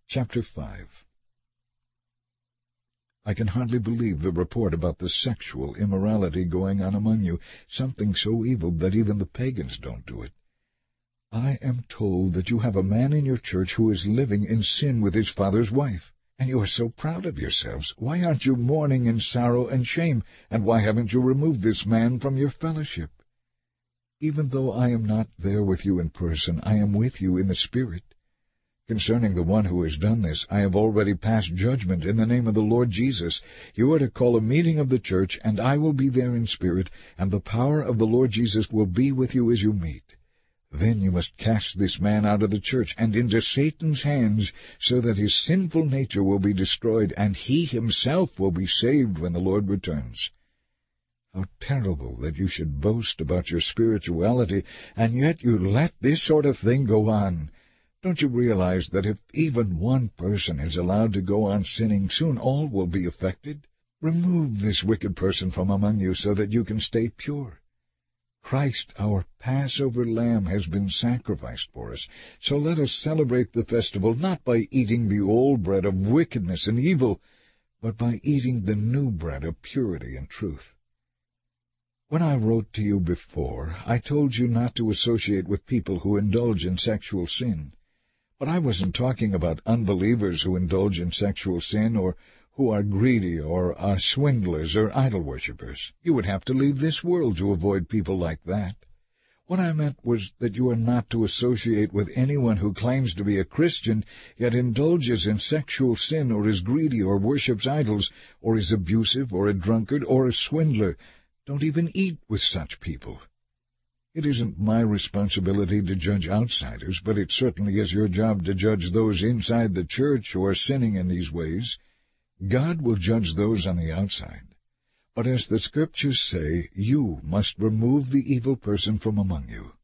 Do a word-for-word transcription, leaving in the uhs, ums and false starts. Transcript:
Chapter five. I can hardly believe the report about the sexual immorality going on among you, something so evil that even the pagans don't do it. I am told that you have a man in your church who is living in sin with his father's wife, and you are so proud of yourselves. Why aren't you mourning in sorrow and shame, and why haven't you removed this man from your fellowship? Even though I am not there with you in person, I am with you in the Spirit. Concerning the one who has done this, I have already passed judgment in the name of the Lord Jesus. You are to call a meeting of the church, and I will be there in spirit, and the power of the Lord Jesus will be with you as you meet. Then you must cast this man out of the church and into Satan's hands, so that his sinful nature will be destroyed, and he himself will be saved when the Lord returns. How terrible that you should boast about your spirituality, and yet you let this sort of thing go on. Don't you realize that if even one person is allowed to go on sinning, soon all will be affected? Remove this wicked person from among you so that you can stay pure. Christ, our Passover lamb, has been sacrificed for us, so let us celebrate the festival not by eating the old bread of wickedness and evil, but by eating the new bread of purity and truth. When I wrote to you before, I told you not to associate with people who indulge in sexual sin. But I wasn't talking about unbelievers who indulge in sexual sin, or who are greedy, or are swindlers, or idol worshippers. You would have to leave this world to avoid people like that. What I meant was that you are not to associate with anyone who claims to be a Christian, yet indulges in sexual sin, or is greedy, or worships idols, or is abusive, or a drunkard, or a swindler. Don't even eat with such people. It isn't my responsibility to judge outsiders, but it certainly is your job to judge those inside the church who are sinning in these ways. God will judge those on the outside. But as the Scriptures say, you must remove the evil person from among you.